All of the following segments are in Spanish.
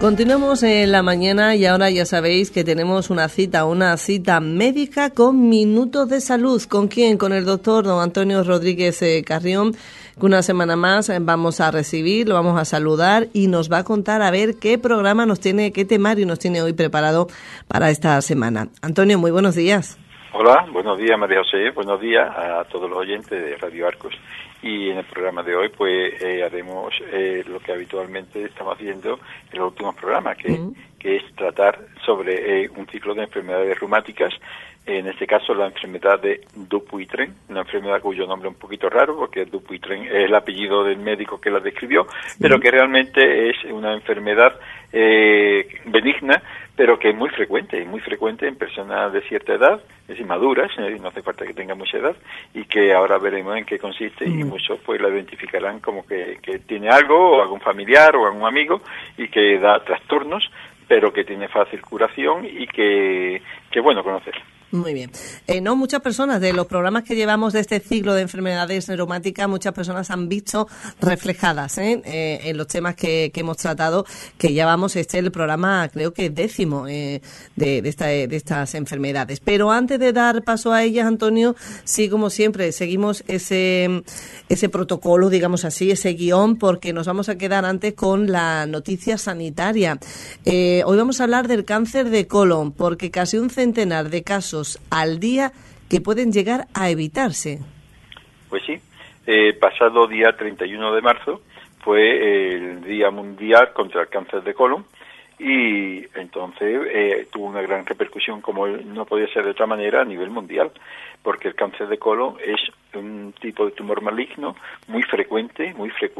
Continuamos en la mañana y ahora ya sabéis que tenemos una cita médica con Minutos de Salud. ¿Con quién? Con el doctor don Antonio Rodríguez Carrión, que una semana más vamos a recibir, lo vamos a saludar y nos va a contar a ver qué programa nos tiene, qué temario nos tiene hoy preparado para esta semana. Antonio, muy buenos días. Hola, buenos días María José, buenos días a todos los oyentes de Radio Arcos. Y en el programa de hoy pues haremos lo que habitualmente estamos haciendo en los últimos programas, que es tratar sobre un ciclo de enfermedades reumáticas, en este caso la enfermedad de Dupuytren, una enfermedad cuyo nombre es un poquito raro porque Dupuytren es el apellido del médico que la describió, pero que realmente es una enfermedad benigna, pero que es muy frecuente en personas de cierta edad, es decir, maduras, no hace falta que tengan mucha edad, y que ahora veremos en qué consiste, y muchos pues la identificarán como que tiene algo, o algún familiar, o algún amigo, y que da trastornos, pero que tiene fácil curación, y que bueno conocer. Muy bien. No, muchas personas de los programas que llevamos de este ciclo de enfermedades reumáticas, muchas personas han visto reflejadas en los temas que hemos tratado, que llevamos el programa, creo que 10º de estas enfermedades. Pero antes de dar paso a ellas, Antonio, sí, como siempre, seguimos ese protocolo, digamos así, ese guión, porque nos vamos a quedar antes con la noticia sanitaria. Hoy vamos a hablar del cáncer de colon, porque casi un centenar de casos al día que pueden llegar a evitarse. Pues sí, pasado día 31 de marzo fue el Día Mundial contra el Cáncer de Colon, y entonces tuvo una gran repercusión, como no podía ser de otra manera, a nivel mundial, porque el cáncer de colon es un tipo de tumor maligno muy frecuente,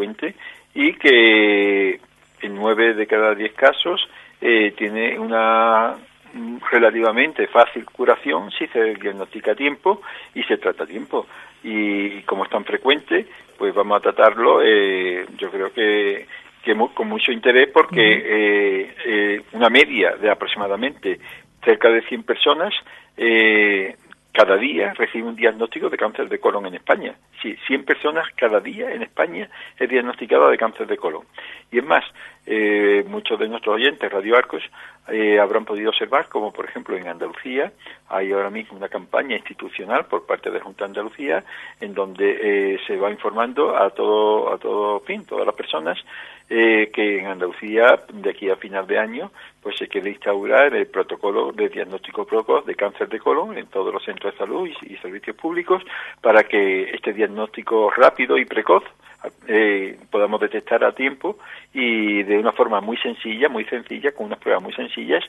y que en 9 de cada 10 casos tiene una relativamente fácil curación si se diagnostica a tiempo y se trata a tiempo. Y como es tan frecuente, pues vamos a tratarlo, yo creo que con mucho interés, porque una media de aproximadamente cerca de 100 personas cada día reciben un diagnóstico de cáncer de colon en España. Sí, 100 personas cada día en España es diagnosticada de cáncer de colon. Y es más, muchos de nuestros oyentes, Radio Arcos, habrán podido observar como, por ejemplo, en Andalucía hay ahora mismo una campaña institucional por parte de la Junta de Andalucía, en donde se va informando a todas las personas que en Andalucía, de aquí a final de año, pues se quiere instaurar el protocolo de diagnóstico precoz de cáncer de colon en todos los centros de salud y servicios públicos, para que este diagnóstico rápido y precoz podamos detectar a tiempo y de una forma muy sencilla, con unas pruebas muy sencillas,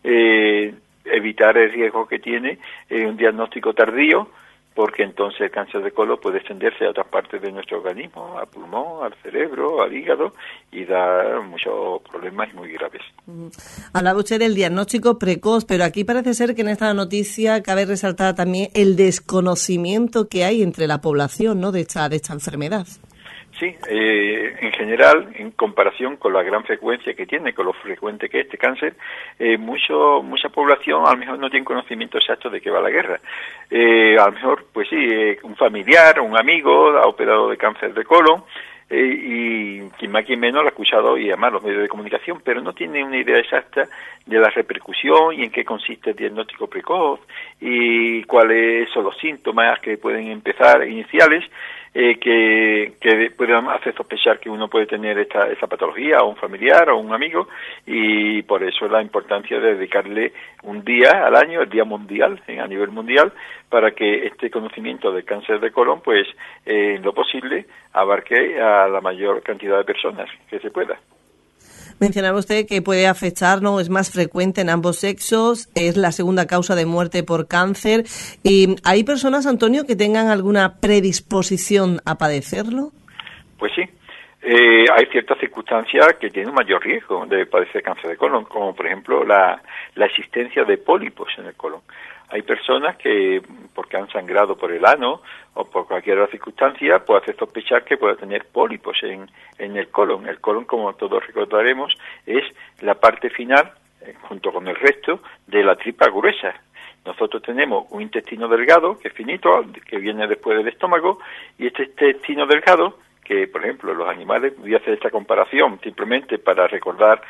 evitar el riesgo que tiene un diagnóstico tardío, porque entonces el cáncer de colon puede extenderse a otras partes de nuestro organismo, al pulmón, al cerebro, al hígado, y dar muchos problemas muy graves. Hablaba usted del diagnóstico precoz, pero aquí parece ser que en esta noticia cabe resaltar también el desconocimiento que hay entre la población, ¿no?, de esta enfermedad. Sí, en general, en comparación con la gran frecuencia que tiene, con lo frecuente que es este cáncer, mucha población a lo mejor no tiene conocimiento exacto de qué va la guerra. A lo mejor, pues sí, un familiar, un amigo ha operado de cáncer de colon, y quien más quien menos lo ha escuchado y además los medios de comunicación, pero no tiene una idea exacta de la repercusión y en qué consiste el diagnóstico precoz y cuáles son los síntomas que pueden empezar iniciales, que puedan hacer sospechar que uno puede tener esa patología, o un familiar o un amigo, y por eso la importancia de dedicarle un día al año, el Día Mundial, a nivel mundial, para que este conocimiento del cáncer de colon, pues, en lo posible, abarque a la mayor cantidad de personas que se pueda. Mencionaba usted que puede afectar, ¿no?, es más frecuente en ambos sexos, es la segunda causa de muerte por cáncer. ¿Y hay personas, Antonio, que tengan alguna predisposición a padecerlo? Pues sí. Hay ciertas circunstancias que tienen un mayor riesgo de padecer cáncer de colon, como por ejemplo la existencia de pólipos en el colon. Hay personas que, porque han sangrado por el ano o por cualquier otra circunstancia, puede hacer sospechar que puede tener pólipos en el colon. El colon, como todos recordaremos, es la parte final, junto con el resto, de la tripa gruesa. Nosotros tenemos un intestino delgado, que es finito, que viene después del estómago, y este intestino delgado, que por ejemplo los animales, voy a hacer esta comparación simplemente para recordar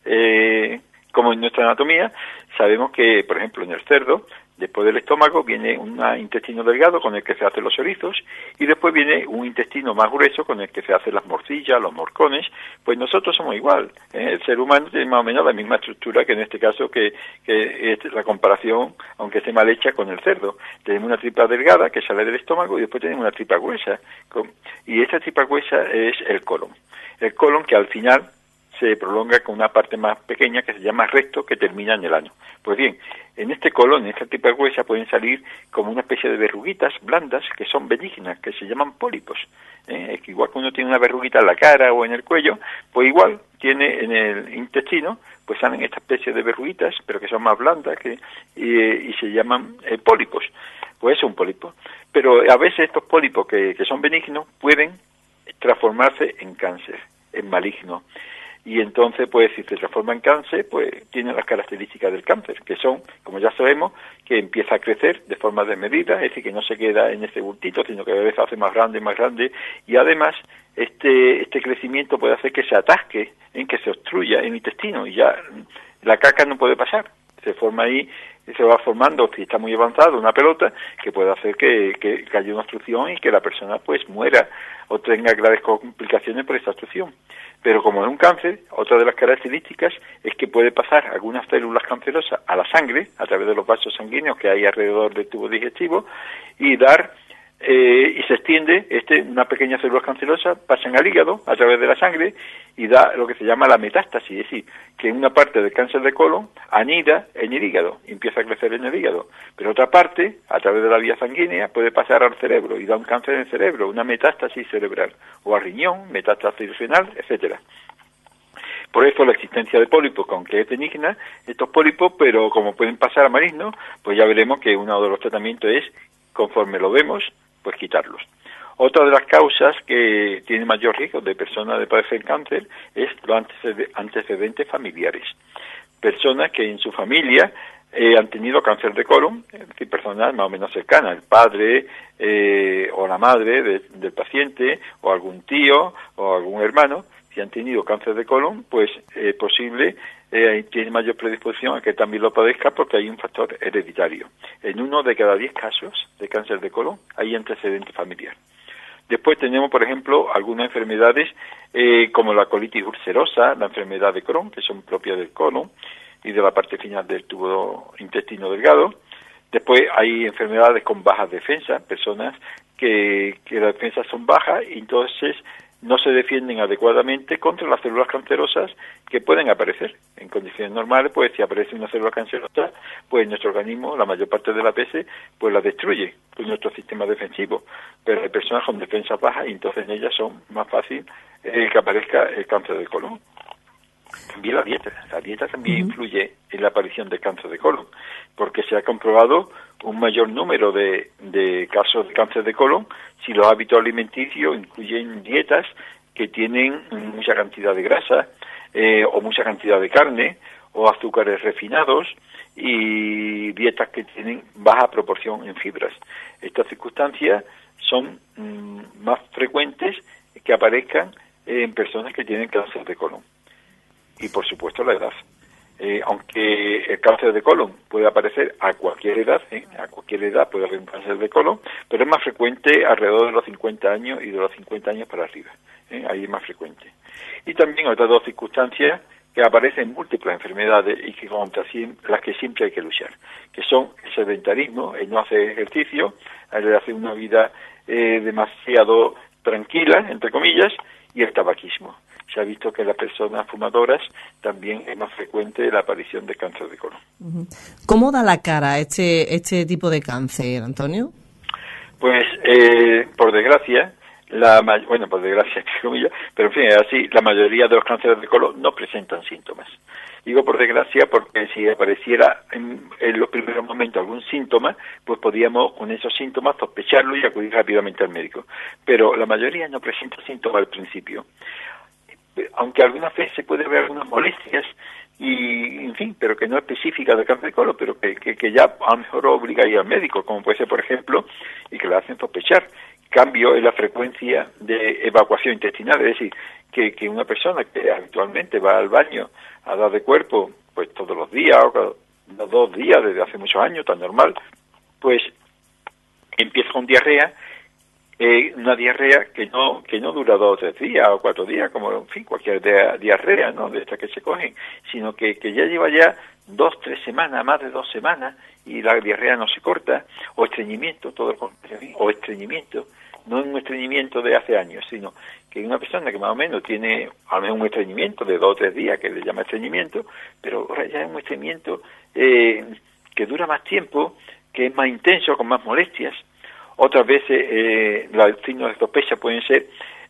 como en nuestra anatomía, sabemos que, por ejemplo, en el cerdo, después del estómago viene un intestino delgado con el que se hacen los chorizos y después viene un intestino más grueso con el que se hacen las morcillas, los morcones. Pues nosotros somos igual. El ser humano tiene más o menos la misma estructura que en este caso que es la comparación, aunque esté mal hecha, con el cerdo. Tenemos una tripa delgada que sale del estómago y después tenemos una tripa gruesa. Y esta tripa gruesa es el colon. El colon que al final se prolonga con una parte más pequeña que se llama recto, que termina en el ano. Pues bien, en este colon, en esta tripa gruesa, pueden salir como una especie de verruguitas blandas que son benignas, que se llaman pólipos. Es que igual que uno tiene una verruguita en la cara o en el cuello, pues igual tiene en el intestino, pues salen esta especie de verruguitas, pero que son más blandas y se llaman pólipos. Pues es un pólipo. Pero a veces estos pólipos que son benignos pueden transformarse en cáncer, en maligno. Y entonces, pues, si se transforma en cáncer, pues tiene las características del cáncer, que son, como ya sabemos, que empieza a crecer de forma desmedida, es decir, que no se queda en ese bultito, sino que a veces se hace más grande, y además este crecimiento puede hacer que se atasque, que se obstruya el intestino, y ya la caca no puede pasar. Se forma ahí, se va formando, si está muy avanzado, una pelota que puede hacer que haya una obstrucción y que la persona pues muera o tenga graves complicaciones por esta obstrucción. Pero como es un cáncer, otra de las características es que puede pasar algunas células cancerosas a la sangre, a través de los vasos sanguíneos que hay alrededor del tubo digestivo, y y se extiende, una pequeña célula cancerosa pasan al hígado a través de la sangre y da lo que se llama la metástasis, es decir, que una parte del cáncer de colon anida en el hígado, y empieza a crecer en el hígado, pero otra parte, a través de la vía sanguínea, puede pasar al cerebro y da un cáncer en el cerebro, una metástasis cerebral, o al riñón, metástasis renal, etcétera. Por eso la existencia de pólipos, que aunque es benigna, estos pólipos, pero como pueden pasar a malignos, pues ya veremos que uno de los tratamientos es, conforme lo vemos, pues quitarlos. Otra de las causas que tiene mayor riesgo de personas de padecer cáncer es los antecedentes familiares. Personas que en su familia han tenido cáncer de colon, es decir, personas más o menos cercanas, el padre o la madre del paciente, o algún tío o algún hermano, si han tenido cáncer de colon, pues es posible, tiene mayor predisposición a que también lo padezca porque hay un factor hereditario. En 1 de cada 10 casos de cáncer de colon hay antecedente familiar. Después tenemos, por ejemplo, algunas enfermedades como la colitis ulcerosa, la enfermedad de Crohn, que son propias del colon y de la parte final del tubo intestino delgado. Después hay enfermedades con bajas defensas, personas que las defensas son bajas y entonces no se defienden adecuadamente contra las células cancerosas que pueden aparecer. En condiciones normales, pues si aparece una célula cancerosa, pues nuestro organismo, la mayor parte de las veces, pues la destruye con nuestro sistema defensivo. Pero hay personas con defensas bajas y entonces en ellas son más fácil que aparezca el cáncer de colon. También la dieta también influye en la aparición del cáncer de colon, porque se ha comprobado un mayor número de casos de cáncer de colon si los hábitos alimenticios incluyen dietas que tienen mucha cantidad de grasa o mucha cantidad de carne o azúcares refinados y dietas que tienen baja proporción en fibras. Estas circunstancias son más frecuentes que aparezcan en personas que tienen cáncer de colon. Y por supuesto la edad. Aunque el cáncer de colon puede aparecer a cualquier edad puede haber un cáncer de colon, pero es más frecuente alrededor de los 50 años y de los 50 años para arriba. Ahí es más frecuente. Y también otras dos circunstancias que aparecen en múltiples enfermedades y que contra las que siempre hay que luchar, que son el sedentarismo, el no hacer ejercicio, el hacer una vida demasiado tranquila, entre comillas, y el tabaquismo. Se ha visto que en las personas fumadoras también es más frecuente la aparición de cáncer de colon. ¿Cómo da la cara este tipo de cáncer, Antonio? Pues, por desgracia, por desgracia, entre comillas, pero en fin, es así, la mayoría de los cánceres de colon no presentan síntomas. Digo por desgracia porque si apareciera en los primeros momentos algún síntoma, pues podíamos con esos síntomas sospecharlo y acudir rápidamente al médico. Pero la mayoría no presenta síntomas al principio. Aunque algunas veces se puede ver algunas molestias y, en fin, pero que no es específica del cáncer de colon, pero que ya a lo mejor obliga a ir al médico, como puede ser, por ejemplo, y que le hacen sospechar cambio en la frecuencia de evacuación intestinal, es decir, que una persona que habitualmente va al baño a dar de cuerpo, pues todos los días o cada 2 días desde hace muchos años, tan normal, pues empieza con diarrea, una diarrea que no dura 2 o 3 días o 4 días, como en fin cualquier diarrea, ¿no?, de estas que se cogen, sino que ya lleva ya 2, 3 semanas, más de 2 semanas, y la diarrea no se corta, o estreñimiento, todo el contrario, o estreñimiento, no es un estreñimiento de hace años, sino que una persona que más o menos tiene al menos un estreñimiento de 2 o 3 días, que le llama estreñimiento, pero ahora ya es un estreñimiento que dura más tiempo, que es más intenso, con más molestias. Otras veces los signos de sospecha pueden ser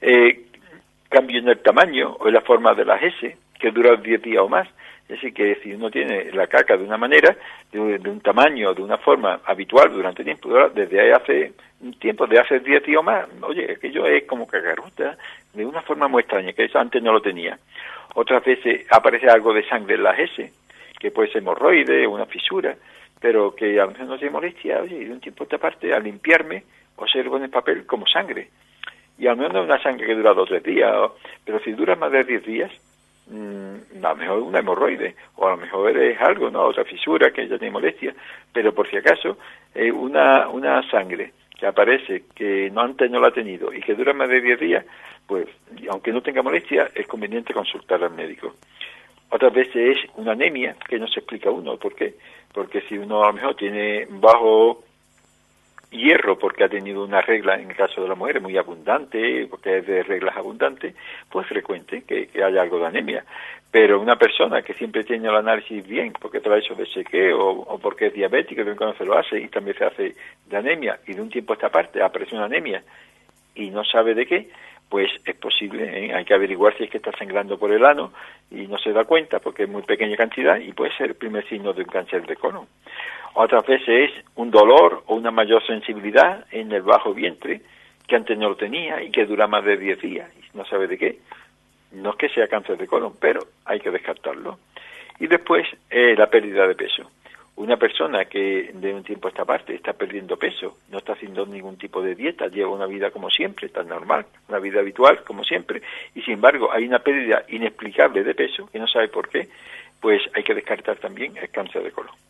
cambio en el tamaño o en la forma de las heces, que duran 10 días o más. Es decir, que si uno tiene la caca de una manera, de un tamaño, de una forma habitual durante tiempo, desde hace un tiempo, de hace 10 días o más, oye, aquello es como cagarruta, de una forma muy extraña, que eso antes no lo tenía. Otras veces aparece algo de sangre en las heces, que puede ser hemorroide, una fisura, pero que a lo mejor no tiene molestia, oye, y de un tiempo a esta parte, al limpiarme, observo en el papel como sangre. Y al menos no es una sangre que dura 2 o 3 días, pero si dura más de 10 días, a lo mejor una hemorroide, o a lo mejor es algo, ¿no?, otra fisura que ya tiene molestia, pero por si acaso, una sangre que aparece, que antes no la ha tenido, y que dura más de 10 días, pues, aunque no tenga molestia, es conveniente consultar al médico. Otras veces es una anemia, que no se explica uno por qué, porque si uno a lo mejor tiene bajo hierro porque ha tenido una regla, en el caso de la mujer, muy abundante, porque es de reglas abundantes, pues frecuente que haya algo de anemia. Pero una persona que siempre tiene el análisis bien, porque trae eso de chequeo, o porque es diabético, de cuando se lo hace, y también se hace de anemia, y de un tiempo a esta parte aparece una anemia, y no sabe de qué, pues es posible, hay que averiguar si es que está sangrando por el ano, y no se da cuenta, porque es muy pequeña cantidad, y puede ser el primer signo de un cáncer de colon. Otras veces es un dolor o una mayor sensibilidad en el bajo vientre, que antes no lo tenía y que dura más de 10 días, y no sabe de qué. No es que sea cáncer de colon, pero hay que descartarlo. Y después, la pérdida de peso. Una persona que de un tiempo a esta parte está perdiendo peso, no está haciendo ningún tipo de dieta, lleva una vida como siempre, tan normal, una vida habitual como siempre, y sin embargo hay una pérdida inexplicable de peso, que no sabe por qué, pues hay que descartar también el cáncer de colon.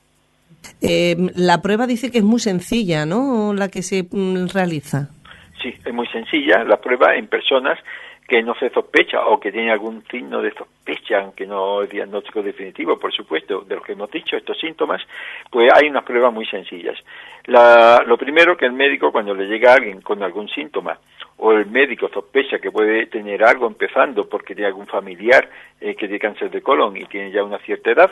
La prueba dice que es muy sencilla, ¿no?, la que se realiza. Sí, es muy sencilla, la prueba en personas que no se sospecha o que tiene algún signo de sospecha, aunque no es diagnóstico definitivo, por supuesto, de los que hemos dicho, estos síntomas, pues hay unas pruebas muy sencillas. Lo primero, que el médico, cuando le llega a alguien con algún síntoma, o el médico sospecha que puede tener algo empezando porque tiene algún familiar que tiene cáncer de colon y tiene ya una cierta edad,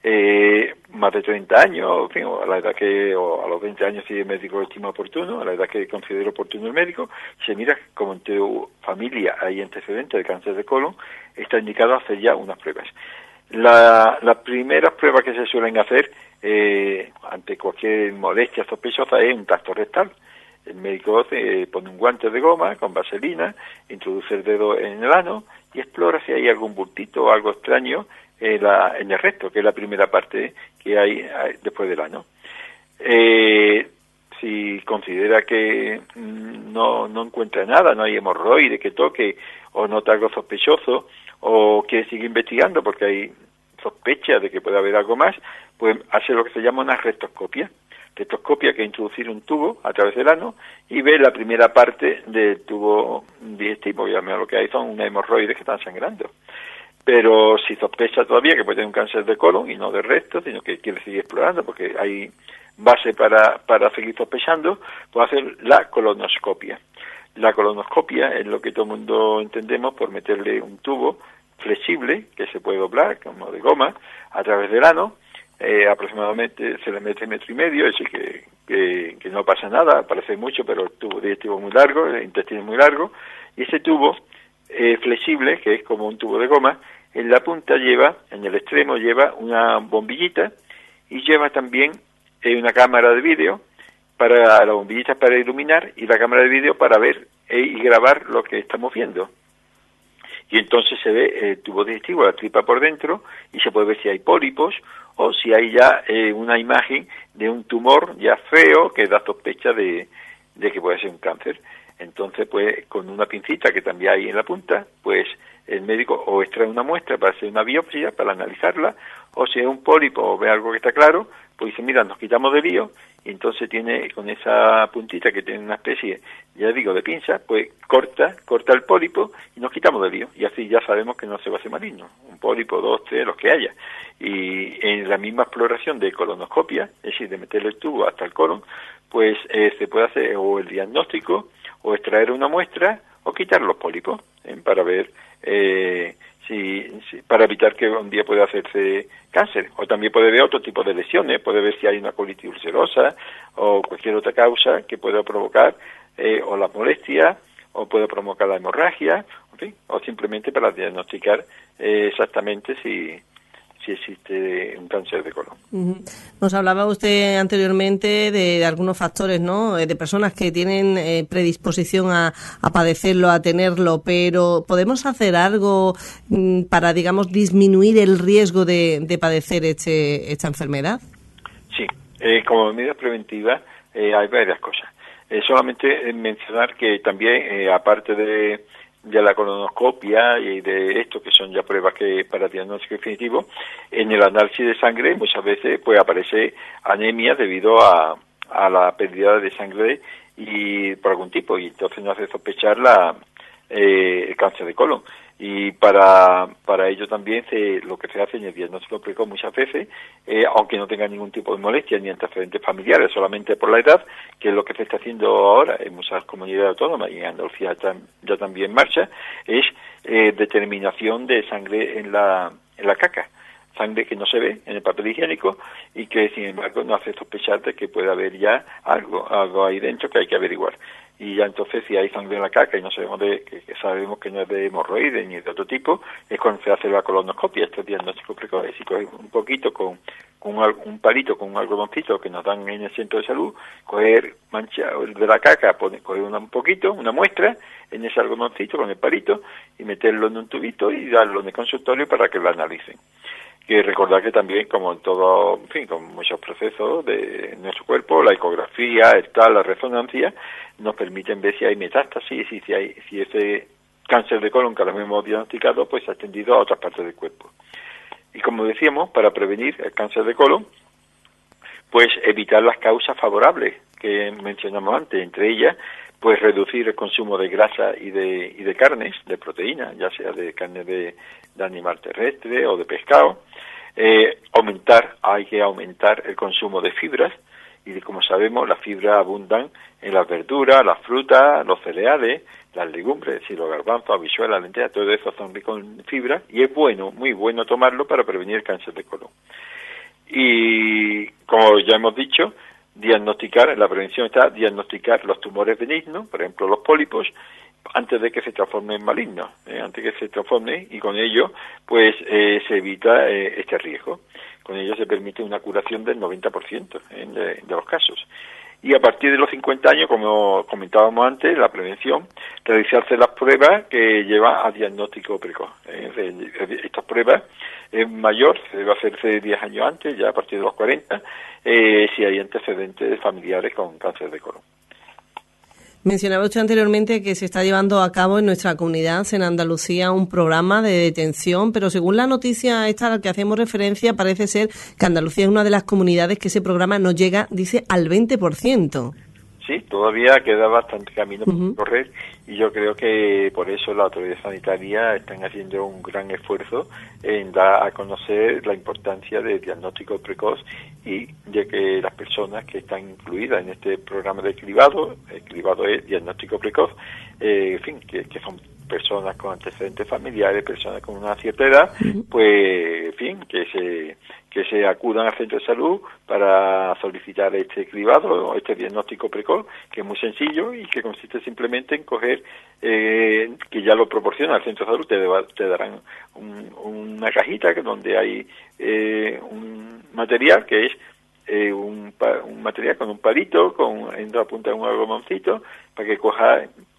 más de 30 años, en fin, o a la edad o a los 20 años si el médico lo estima oportuno, a la edad que considere oportuno el médico, se mira como en tu familia hay antecedentes de cáncer de colon, está indicado hacer ya unas pruebas. Las primeras pruebas que se suelen hacer ante cualquier molestia sospechosa es un tacto rectal. El médico pone un guante de goma con vaselina, introduce el dedo en el ano y explora si hay algún bultito o algo extraño en el recto, que es la primera parte que hay después del ano. Si considera que no encuentra nada, no hay hemorroide que toque, o nota algo sospechoso, o quiere seguir investigando porque hay sospecha de que puede haber algo más, pues hace lo que se llama una rectoscopia. Rectoscopia, que es introducir un tubo a través del ano y ver la primera parte del tubo digestivo, y lo que hay son unas hemorroides que están sangrando. Pero si sospecha todavía que puede tener un cáncer de colon y no de recto, sino que quiere seguir explorando porque hay base para seguir sospechando, puede hacer la colonoscopia. La colonoscopia es lo que todo el mundo entendemos por meterle un tubo flexible que se puede doblar como de goma a través del ano. Aproximadamente se le mete 1,5 metros, es decir que no pasa nada, parece mucho, pero el tubo digestivo es muy largo, el intestino es muy largo, y ese tubo flexible, que es como un tubo de goma, en la punta en el extremo lleva una bombillita y lleva también una cámara de vídeo, para la bombillita para iluminar y la cámara de vídeo para ver y grabar lo que estamos viendo. Y entonces se ve el tubo digestivo, la tripa por dentro, y se puede ver si hay pólipos o si hay ya una imagen de un tumor ya feo que da sospecha de que puede ser un cáncer. Entonces, pues, con una pincita que también hay en la punta, pues el médico o extrae una muestra para hacer una biopsia, para analizarla, o si es un pólipo o ve algo que está claro, pues dice, mira, nos quitamos de lío, y entonces tiene con esa puntita que tiene una especie, ya digo, de pinza, pues corta el pólipo y nos quitamos de lío, y así ya sabemos que no se va a hacer maligno, un pólipo, 2, 3, los que haya. Y en la misma exploración de colonoscopia, es decir, de meterle el tubo hasta el colon, pues se puede hacer o el diagnóstico, o extraer una muestra, o quitar los pólipos, para ver para evitar que un día pueda hacerse cáncer. O también puede ver otro tipo de lesiones, puede ver si hay una colitis ulcerosa o cualquier otra causa que pueda provocar o la molestia, o puede provocar la hemorragia, en fin, o simplemente para diagnosticar exactamente si existe un cáncer de colon. Nos hablaba usted anteriormente de algunos factores, ¿no? De personas que tienen predisposición a padecerlo, a tenerlo, pero ¿podemos hacer algo para, digamos, disminuir el riesgo de padecer esta enfermedad? Sí, como medida preventiva hay varias cosas. Solamente mencionar que también, aparte de la colonoscopia y de esto, que son ya pruebas que para diagnóstico definitivo, en el análisis de sangre muchas veces pues aparece anemia debido a la pérdida de sangre y por algún tipo, y entonces nos hace sospechar el cáncer de colon. Y para ello también lo que se hace en el diagnóstico precoz muchas veces, aunque no tenga ningún tipo de molestia ni antecedentes familiares, solamente por la edad, que es lo que se está haciendo ahora en muchas comunidades autónomas y en Andalucía ya también en marcha, es determinación de sangre en la caca, sangre que no se ve en el papel higiénico y que sin embargo nos hace sospechar de que puede haber ya algo ahí dentro que hay que averiguar. Y ya entonces, si hay sangre en la caca y no sabemos que sabemos que no es de hemorroides ni de otro tipo, es cuando se hace la colonoscopia, este diagnóstico precoz. Si coges un poquito con un palito, con un algodoncito que nos dan en el centro de salud, coger mancha de la caca, coger un poquito, una muestra en ese algodoncito con el palito y meterlo en un tubito y darlo en el consultorio para que lo analicen. Que recordar que también, como en todo, en fin, con muchos procesos de nuestro cuerpo, la ecografía, la resonancia, nos permiten ver si hay metástasis y si ese cáncer de colon que ahora mismo hemos diagnosticado, pues ha extendido a otras partes del cuerpo. Y como decíamos, para prevenir el cáncer de colon, pues evitar las causas favorables que mencionamos antes, entre ellas, pues reducir el consumo de grasa y de carnes, de proteínas, ya sea de carne de animal terrestre o de pescado. Hay que aumentar el consumo de fibras, y como sabemos, las fibras abundan en las verduras, las frutas, los cereales, las legumbres, es decir, los garbanzos, habichuelas, lentejas, todo eso son ricos en fibras, y es bueno, muy bueno tomarlo para prevenir el cáncer de colon. Y como ya hemos dicho, la prevención está diagnosticar los tumores benignos, por ejemplo los pólipos, antes de que se transformen en malignos, antes de que se transformen, y con ello pues se evita este riesgo. Con ello se permite una curación del 90% de los casos. Y a partir de los 50 años, como comentábamos antes, la prevención, realizarse las pruebas que llevan a diagnóstico precoz. Estas pruebas mayor se debe hacerse 10 años antes, ya a partir de los 40, si hay antecedentes familiares con cáncer de colon. Mencionaba usted anteriormente que se está llevando a cabo en nuestra comunidad, en Andalucía, un programa de detención, pero según la noticia esta a la que hacemos referencia, parece ser que Andalucía es una de las comunidades que ese programa no llega, dice, al 20%. Sí, todavía queda bastante camino por correr, y yo creo que por eso la autoridad sanitaria están haciendo un gran esfuerzo en dar a conocer la importancia del diagnóstico precoz y de que las personas que están incluidas en este programa de cribado, el cribado es diagnóstico precoz, en fin, que son personas con antecedentes familiares, personas con una cierta edad, pues, en fin, que se acudan al centro de salud para solicitar este cribado, este diagnóstico precoz, que es muy sencillo y que consiste simplemente en coger, que ya lo proporciona el centro de salud, te darán una cajita donde hay un material que es un material con un palito, en la punta de un algodoncito, para que coja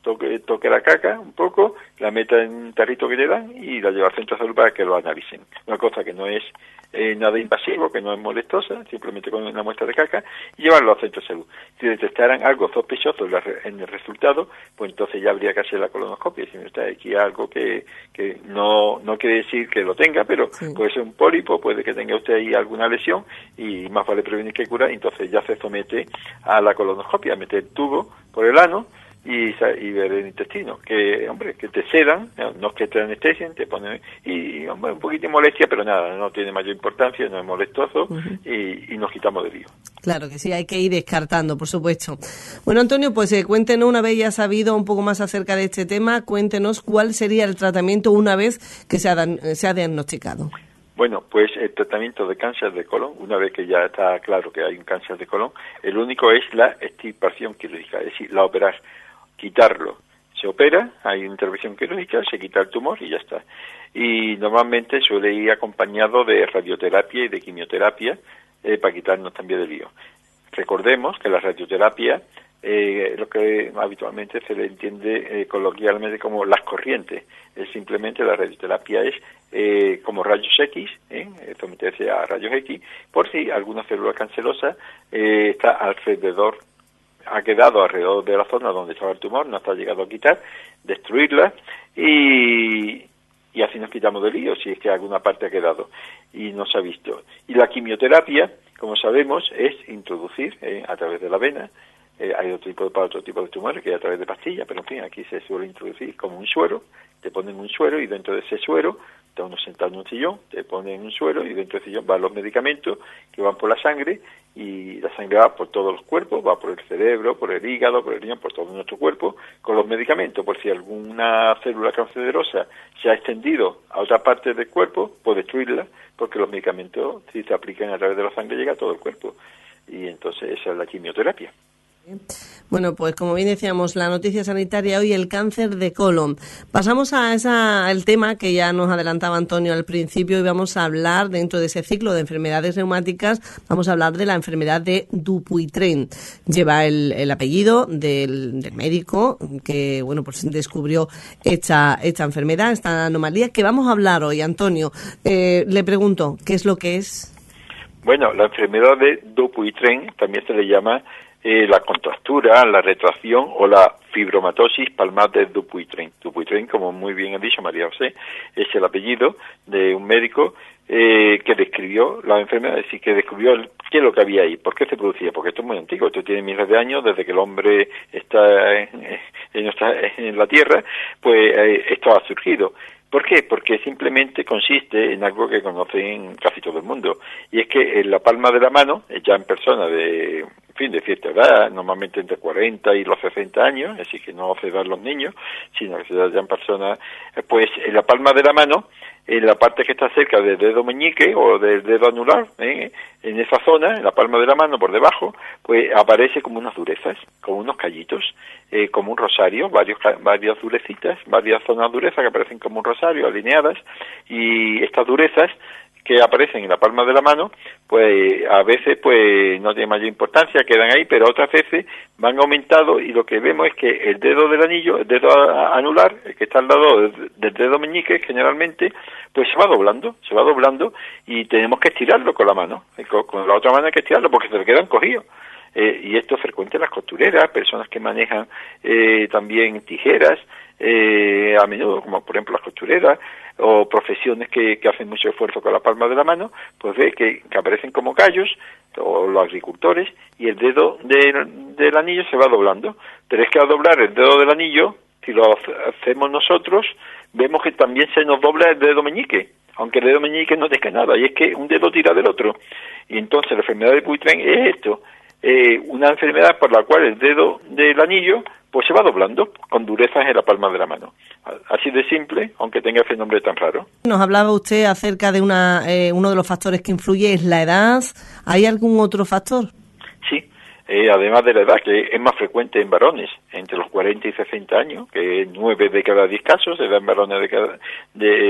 toque la caca un poco, la meta en un tarrito que le dan y la lleva al centro de salud para que lo analicen. Una cosa que no es nada invasivo, que no es molestosa, simplemente con una muestra de caca, y llevarlo al centro de salud. Si detectaran algo sospechoso en el resultado, pues entonces ya habría que hacer la colonoscopia. Si no está aquí algo que no quiere decir que lo tenga, pero puede ser un pólipo, puede que tenga usted ahí alguna lesión, y más vale prevenir que curar, entonces ya se somete a la colonoscopia, meter el tubo por el ano, y ver el intestino, que hombre, que te sedan, no es que te anestesien, te ponen, y hombre, un poquito de molestia, pero nada, no tiene mayor importancia, no es molestoso, y nos quitamos de lío. Claro que sí, hay que ir descartando, por supuesto. Bueno, Antonio, pues cuéntenos, una vez ya sabido un poco más acerca de este tema, cuéntenos cuál sería el tratamiento una vez que se ha diagnosticado. Bueno, pues el tratamiento de cáncer de colon, una vez que ya está claro que hay un cáncer de colon, el único es la extirpación quirúrgica, es decir, la operar, quitarlo. Se opera, hay intervención quirúrgica, se quita el tumor y ya está. Y normalmente suele ir acompañado de radioterapia y de quimioterapia para quitarnos también del lío. Recordemos que la radioterapia, lo que habitualmente se le entiende coloquialmente como las corrientes, es simplemente la radioterapia es como rayos X, someterse a rayos X, por si alguna célula cancerosa está alrededor, ha quedado alrededor de la zona donde estaba el tumor, no está llegado a quitar, destruirla y así nos quitamos del lío si es que alguna parte ha quedado y no se ha visto. Y la quimioterapia, como sabemos, es introducir a través de la vena. Hay para otro tipo de tumores que es a través de pastillas, pero en fin, aquí se suele introducir como un suero, te ponen un suero y dentro de ese suero, te uno sentado en un sillón, te ponen un suero y dentro del sillón van los medicamentos que van por la sangre y la sangre va por todos los cuerpos, va por el cerebro, por el hígado, por el riñón, por todo nuestro cuerpo, con los medicamentos, por si alguna célula cancerosa se ha extendido a otra parte del cuerpo, puede destruirla, porque los medicamentos, si se aplican a través de la sangre, llega a todo el cuerpo. Y entonces esa es la quimioterapia. Bueno, pues como bien decíamos, la noticia sanitaria hoy, el cáncer de colon. Pasamos al tema que ya nos adelantaba Antonio al principio y vamos a hablar dentro de ese ciclo de enfermedades reumáticas, vamos a hablar de la enfermedad de Dupuytren. Lleva el apellido del médico que, bueno, pues descubrió esta enfermedad, esta anomalía que vamos a hablar hoy. Antonio, le pregunto, ¿qué es lo que es? Bueno, la enfermedad de Dupuytren también se le llama la contractura, la retracción o la fibromatosis palmar de Dupuytren. Dupuytren, como muy bien ha dicho María José, es el apellido de un médico que describió la enfermedad, es decir, que descubrió qué es lo que había ahí, por qué se producía, porque esto es muy antiguo, esto tiene miles de años, desde que el hombre está en la Tierra, pues esto ha surgido. ¿Por qué? Porque simplemente consiste en algo que conocen casi todo el mundo, y es que en la palma de la mano, ya en persona de cierta edad, normalmente entre 40 y los 60 años, así que no se dan los niños, sino que se dan ya en personas, pues en la palma de la mano, en la parte que está cerca del dedo meñique o del dedo anular, en esa zona, en la palma de la mano por debajo, pues aparece como unas durezas, como unos callitos, como un rosario, varias durecitas, varias zonas durezas que aparecen como un rosario, alineadas, y estas durezas que aparecen en la palma de la mano, pues a veces pues no tiene mayor importancia, quedan ahí, pero otras veces van aumentando y lo que vemos es que el dedo del anillo, el dedo anular, el que está al lado del dedo meñique generalmente, pues se va doblando y tenemos que estirarlo con la mano, con la otra mano hay que estirarlo porque se le quedan cogidos. Y esto es frecuente en las costureras, personas que manejan también tijeras, a menudo, como por ejemplo las costureras, o profesiones que hacen mucho esfuerzo con la palma de la mano, pues ve que aparecen como callos, o los agricultores, y el dedo del anillo se va doblando. Pero es que al doblar el dedo del anillo, si lo hacemos nosotros, vemos que también se nos dobla el dedo meñique, aunque el dedo meñique no tenga nada, y es que un dedo tira del otro. Y entonces la enfermedad de Dupuytren es esto, una enfermedad por la cual el dedo del anillo pues se va doblando con durezas en la palma de la mano. Así de simple, aunque tenga ese nombre tan raro. Nos hablaba usted acerca de uno de los factores que influye es la edad. ¿Hay algún otro factor? Sí, además de la edad, que es más frecuente en varones, entre los 40 y 60 años, que 9 de cada 10 casos se da en varones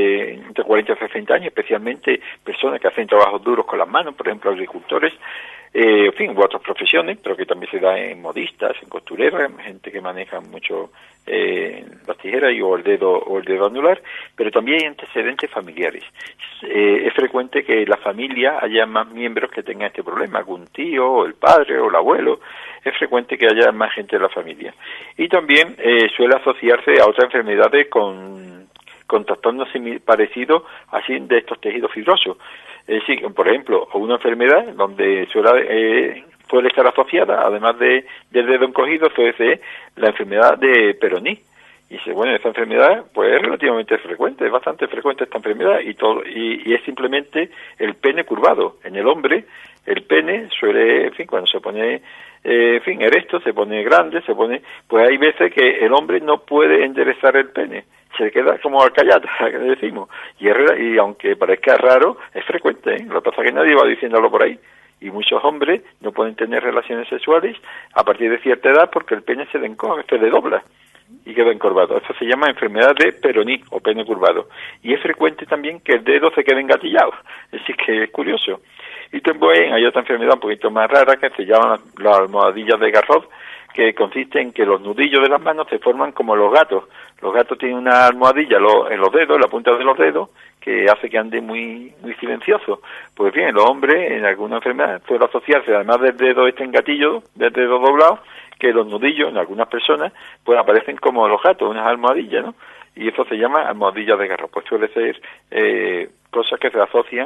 entre 40 y 60 años, especialmente personas que hacen trabajos duros con las manos, por ejemplo agricultores, en fin, u otras profesiones, pero que también se da en modistas, en costureras, gente que maneja mucho las tijeras o el dedo anular, pero también hay antecedentes familiares. Es frecuente que en la familia haya más miembros que tengan este problema, algún tío, o el padre, o el abuelo. Es frecuente que haya más gente de la familia. Y también suele asociarse a otras enfermedades con trastornos parecidos así de estos tejidos fibrosos. Es decir, por ejemplo, una enfermedad donde suele estar asociada, además del dedo encogido, suele ser la enfermedad de Peyronie. Y dice, bueno, esta enfermedad pues es relativamente frecuente, es bastante frecuente esta enfermedad y es simplemente el pene curvado. En el hombre, el pene suele, en fin, cuando se pone, erecto, se pone grande, pues hay veces que el hombre no puede enderezar el pene. Se queda como alcayata, que decimos. Y aunque parezca raro, es frecuente, ¿eh? Lo que pasa es que nadie va diciéndolo por ahí. Y muchos hombres no pueden tener relaciones sexuales a partir de cierta edad porque el pene se le encoge, se le dobla y queda encorvado. Eso se llama enfermedad de Peyronie o pene curvado. Y es frecuente también que el dedo se quede engatillado. Es decir, que es curioso. Y también hay otra enfermedad un poquito más rara que se llama las almohadillas de Garrod, que consiste en que los nudillos de las manos se forman como los gatos. Los gatos tienen una almohadilla en los dedos, en la punta de los dedos, que hace que ande muy silencioso. Pues bien, los hombres en alguna enfermedad suele asociarse, además del dedo engatillo, del dedo doblado, que los nudillos en algunas personas pues aparecen como los gatos, unas almohadillas, ¿no? Y eso se llama almohadilla de Garrod. Pues suele ser cosas que se asocian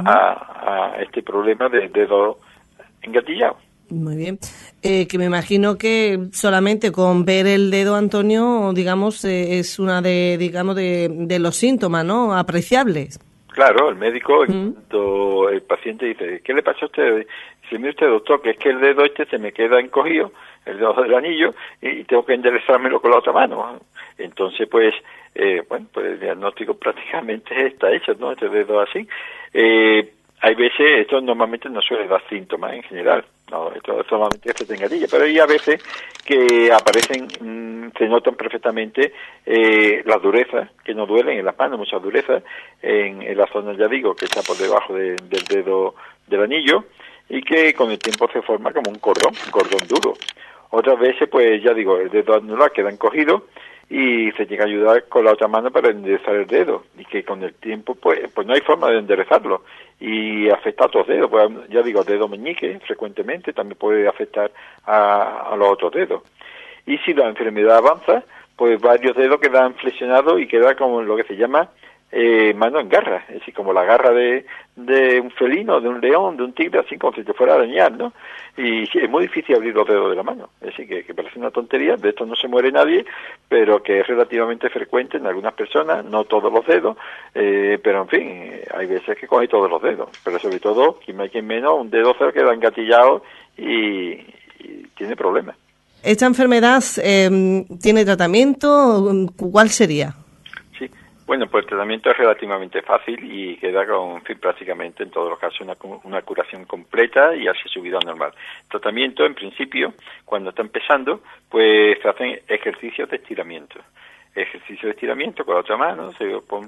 a este problema del dedo engatillado. Muy bien. Que me imagino que solamente con ver el dedo, Antonio, digamos, es una de los síntomas, ¿no? Apreciables. Claro, el médico, cuando el paciente dice, ¿qué le pasa a usted? Dice, mire usted, doctor, que es que el dedo se me queda encogido, el dedo del anillo, y tengo que enderezármelo con la otra mano. Entonces, pues el diagnóstico prácticamente está hecho, ¿no? Este dedo así. Hay veces, esto normalmente no suele dar síntomas en general, no, esto solamente se tenga engatilla, pero hay a veces que aparecen, se notan perfectamente las durezas, que no duelen en las manos, muchas durezas, en la zona, ya digo, que está por debajo del dedo del anillo, y que con el tiempo se forma como un cordón duro. Otras veces, pues ya digo, el dedo anular queda encogido, y se tiene que ayudar con la otra mano para enderezar el dedo, y que con el tiempo pues no hay forma de enderezarlo y afecta a otros dedos, pues ya digo, el dedo meñique frecuentemente también puede afectar a los otros dedos. Y si la enfermedad avanza, pues varios dedos quedan flexionados y queda como lo que se llama mano en garra, es decir, como la garra de un felino, de un león, de un tigre, así como si te fuera a arañar, ¿no? Y sí, es muy difícil abrir los dedos de la mano, es decir, que parece una tontería, de esto no se muere nadie, pero que es relativamente frecuente en algunas personas, no todos los dedos, pero en fin, hay veces que coge todos los dedos, pero sobre todo, quien más quien menos, un dedo se queda engatillado y tiene problemas. ¿Esta enfermedad tiene tratamiento? ¿Cuál sería? Bueno, pues el tratamiento es relativamente fácil y queda prácticamente en todos los casos una curación completa y hace su vida normal. Tratamiento, en principio, cuando está empezando, pues se hacen ejercicios de estiramiento. Ejercicio de estiramiento con la otra mano, se pom,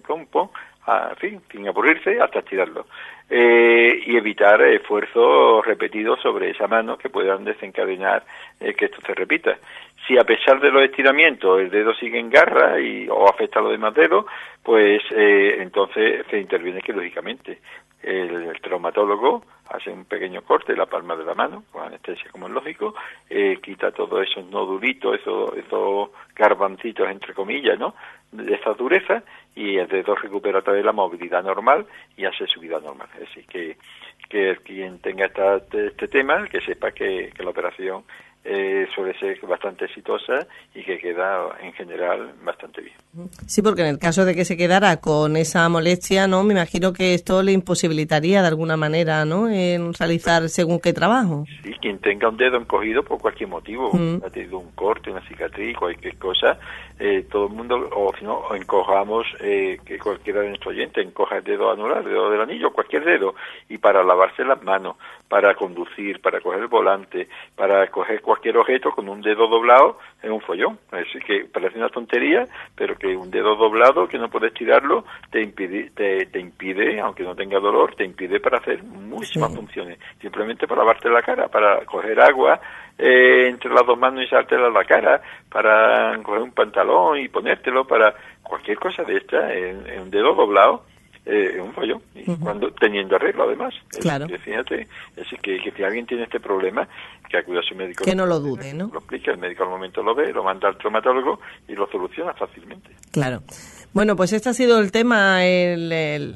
sin aburrirse hasta estirarlo. Y evitar esfuerzos repetidos sobre esa mano que puedan desencadenar que esto se repita. Si a pesar de los estiramientos el dedo sigue en garra o afecta a los demás dedos, pues entonces se interviene quirúrgicamente. El traumatólogo hace un pequeño corte de la palma de la mano, con anestesia como es lógico, quita todos esos nodulitos, esos garbancitos entre comillas, ¿no?, de esa dureza, y el dedo recupera otra vez la movilidad normal y hace su vida normal. Es decir, que quien tenga este tema, que sepa que la operación suele ser bastante exitosa y que queda en general bastante bien. Sí, porque en el caso de que se quedara con esa molestia, ¿no?, me imagino que esto le imposibilitaría de alguna manera, ¿no?, en realizar según qué trabajo. Sí, quien tenga un dedo encogido por cualquier motivo, ha tenido un corte, una cicatriz, cualquier cosa, todo el mundo, o si no, encojamos, que cualquiera de nuestros oyentes encoja el dedo anular, el dedo del anillo, cualquier dedo, y para lavarse las manos, para conducir, para coger el volante, para coger cualquier cualquier objeto con un dedo doblado es un follón. Es decir, que parece una tontería, pero que un dedo doblado que no puedes tirarlo te impide, aunque no tenga dolor, te impide para hacer muchísimas funciones. Simplemente para lavarte la cara, para coger agua entre las dos manos y echártela a la cara, para coger un pantalón y ponértelo, para cualquier cosa de esta, en un dedo doblado. Es un follón, y cuando teniendo arreglo además. Claro. Fíjate, es que si alguien tiene este problema, que acude a su médico. Que no lo dude, ¿no? Lo explica, el médico al momento lo ve, lo manda al traumatólogo y lo soluciona fácilmente. Claro. Bueno, pues este ha sido el tema, el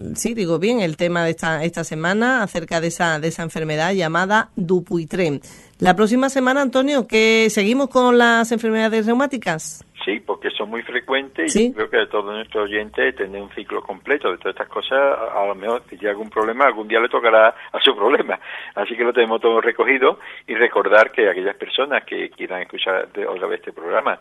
tema de esta semana acerca de esa enfermedad llamada Dupuytren. La próxima semana, Antonio, ¿qué seguimos con las enfermedades reumáticas? Sí, porque son muy frecuentes ¿Sí? y creo que de todos nuestros oyentes tener un ciclo completo de todas estas cosas, a lo mejor si tiene algún problema, algún día le tocará a su problema. Así que lo tenemos todo recogido y recordar que aquellas personas que quieran escuchar otra vez este programa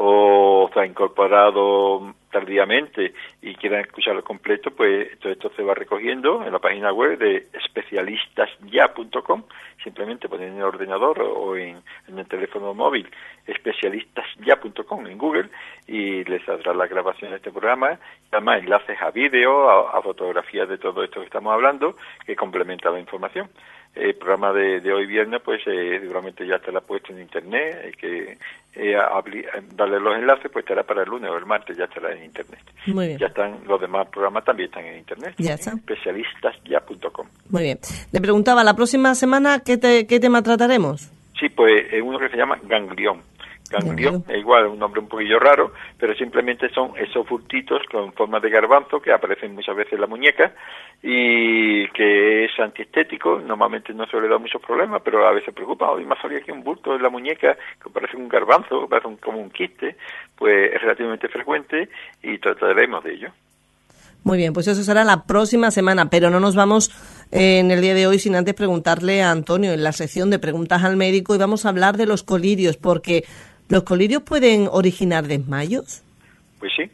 o se ha incorporado tardíamente y quieran escucharlo completo, pues todo esto se va recogiendo en la página web de especialistasya.com, simplemente ponen en el ordenador o en el teléfono móvil especialistasya.com en Google y les saldrá la grabación de este programa, además enlaces a vídeo, a fotografías de todo esto que estamos hablando, que complementa la información. El programa de hoy viernes, pues seguramente ya estará puesto en internet, que darle los enlaces, pues estará para el lunes o el martes, ya estará en internet. Muy bien. Ya están, los demás programas también están en internet. Ya está. Especialistasya.com. Muy bien. Le preguntaba, la próxima semana, ¿qué tema trataremos? Sí, pues uno que se llama ganglión. Ganglión es igual, un nombre un poquillo raro, pero simplemente son esos bultitos con forma de garbanzo que aparecen muchas veces en la muñeca y que es antiestético. Normalmente no suele dar muchos problemas, pero a veces preocupa. Hoy me ha salido aquí un bulto en la muñeca que parece un garbanzo, que parece como un quiste. Pues es relativamente frecuente y trataremos de ello. Muy bien, pues eso será la próxima semana, pero no nos vamos en el día de hoy sin antes preguntarle a Antonio en la sección de preguntas al médico, y vamos a hablar de los colirios, porque ¿los colirios pueden originar desmayos? Pues sí.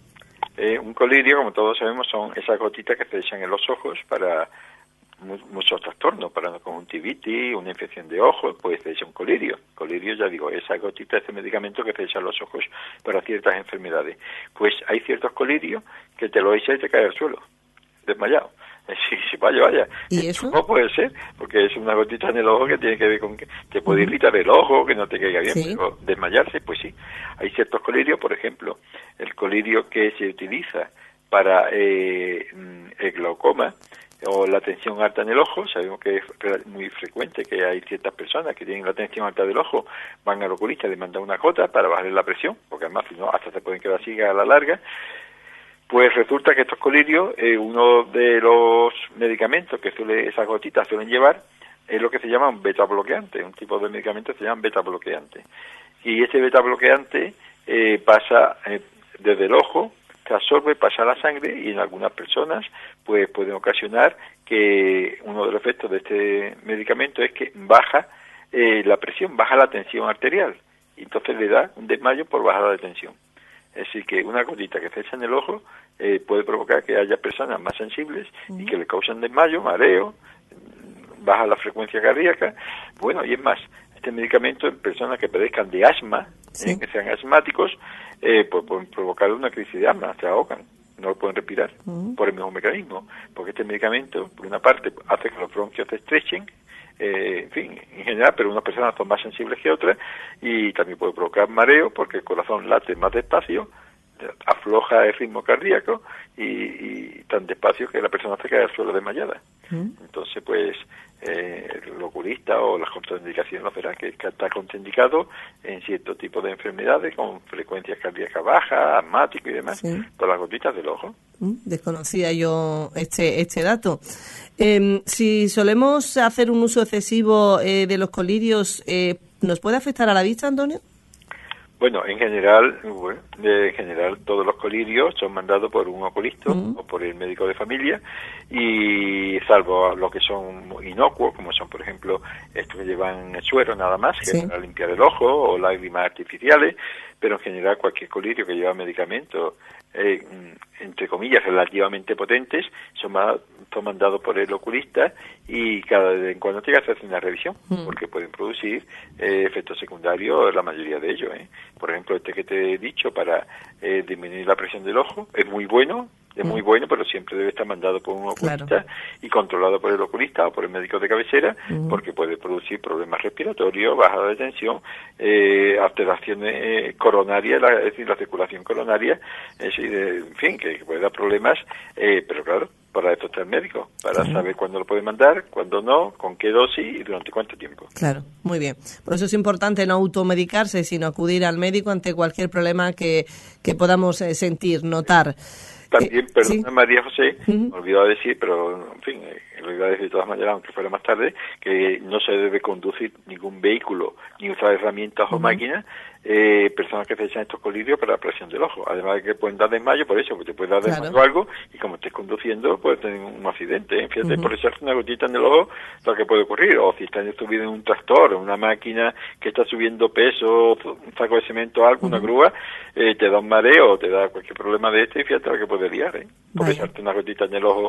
Un colirio, como todos sabemos, son esas gotitas que se echan en los ojos para muchos trastornos, para una conjuntivitis, una infección de ojos, pues se echa un colirio. Colirio, ya digo, esa gotita, ese medicamento que se echa en los ojos para ciertas enfermedades. Pues hay ciertos colirios que te lo echas y te cae al suelo, desmayado. Sí, vaya. ¿Y eso? No puede ser, porque es una gotita en el ojo que tiene que ver con que te puede irritar el ojo, que no te caiga bien, ¿Sí? Pero desmayarse, pues sí. Hay ciertos colirios, por ejemplo, el colirio que se utiliza para el glaucoma o la tensión alta en el ojo. Sabemos que es muy frecuente que hay ciertas personas que tienen la tensión alta del ojo, van al oculista, le mandan una gota para bajar la presión, porque además si no hasta se pueden quedar ciega a la larga. Pues resulta que estos colirios, uno de los medicamentos que esas gotitas suelen llevar es lo que se llama un beta bloqueante, un tipo de medicamento que se llama beta bloqueante. Y ese beta bloqueante pasa desde el ojo, se absorbe, pasa a la sangre y en algunas personas pues pueden ocasionar que uno de los efectos de este medicamento es que baja la presión, baja la tensión arterial y entonces le da un desmayo por bajada de tensión. Es decir, que una gotita que se echa en el ojo puede provocar que haya personas más sensibles y que le causan desmayo, mareo, baja la frecuencia cardíaca. Bueno, y es más, este medicamento en personas que padezcan de asma, que sean asmáticos, pues pueden provocar una crisis de asma, se ahogan, no lo pueden respirar por el mismo mecanismo, porque este medicamento, por una parte, hace que los bronquios se estrechen, en fin, en general, pero unas personas son más sensibles que otras y también puede provocar mareo porque el corazón late más despacio, afloja el ritmo cardíaco y tan despacio que la persona se cae al suelo desmayada. Entonces, pues, el oculista o las contraindicaciones nos verán que está contraindicado en cierto tipo de enfermedades con frecuencias cardíacas bajas, asmático y demás, por las gotitas del ojo. Desconocía yo este dato. Si solemos hacer un uso excesivo de los colirios, ¿nos puede afectar a la vista, Antonio? Bueno, en general todos los colirios son mandados por un oculista o por el médico de familia, y salvo los que son inocuos, como son por ejemplo estos que llevan suero nada más, que es para limpiar el ojo, o lágrimas artificiales, pero en general cualquier colirio que lleva medicamentos, entre comillas, relativamente potentes, son mandados por el oculista y cada vez en cuando tiene que hacerse una revisión, porque pueden producir efectos secundarios, la mayoría de ellos. Por ejemplo, este que te he dicho para disminuir la presión del ojo, es muy bueno, pero siempre debe estar mandado por un oculista y controlado por el oculista o por el médico de cabecera, porque puede producir problemas respiratorios, bajada de tensión, alteraciones coronarias, es decir, la circulación coronaria, en fin, que puede dar problemas, pero claro, para esto está el médico, para saber cuándo lo puede mandar, cuándo no, con qué dosis y durante cuánto tiempo. Claro, muy bien. Por eso es importante no automedicarse, sino acudir al médico ante cualquier problema que podamos sentir, notar. También, perdona, ¿sí? María José, me olvidaba decir, pero en fin, lo iba a decir de todas maneras, aunque fuera más tarde, que no se debe conducir ningún vehículo ni usar herramientas o máquinas personas que se echan estos colirios para la presión del ojo. Además de que pueden dar desmayo, por eso, porque te puede dar desmayo o algo, y como estés conduciendo, puedes tener un accidente. Fíjate, por echarte una gotita en el ojo, lo que puede ocurrir. O si estás subido en un tractor, en una máquina que está subiendo peso, un saco de cemento o algo, una grúa, te da un mareo, te da cualquier problema de y fíjate lo que puede liar, por echarte una gotita en el ojo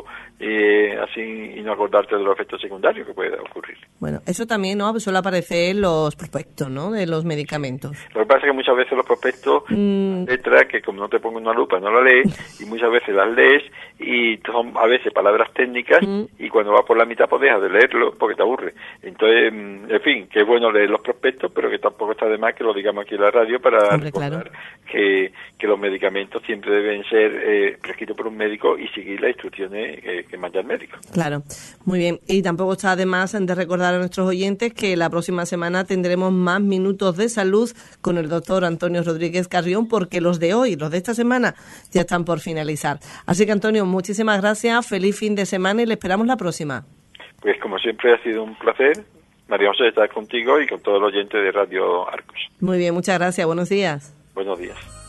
así y no acordarte de los efectos secundarios que puede ocurrir. Bueno, eso también, ¿no?, suele aparecer en los prospectos, ¿no?, de los medicamentos. Lo que pasa es que muchas veces los prospectos, letras que como no te pongo una lupa no la lees, y muchas veces las lees y son a veces palabras técnicas y cuando vas por la mitad pues dejas de leerlo porque te aburre. Entonces, en fin, que es bueno leer los prospectos, pero que tampoco está de más que lo digamos aquí en la radio para recordar que los medicamentos siempre deben ser prescritos por un médico y seguir las instrucciones que manda el médico. Claro, muy bien. Y tampoco está de más de recordar a nuestros oyentes que la próxima semana tendremos más minutos de salud con el doctor Antonio Rodríguez Carrión, porque los de hoy, los de esta semana, ya están por finalizar. Así que, Antonio, muchísimas gracias, feliz fin de semana y le esperamos la próxima. Pues como siempre ha sido un placer, María José, estar contigo y con todos los oyentes de Radio Arcos. Muy bien, muchas gracias, buenos días. Buenos días.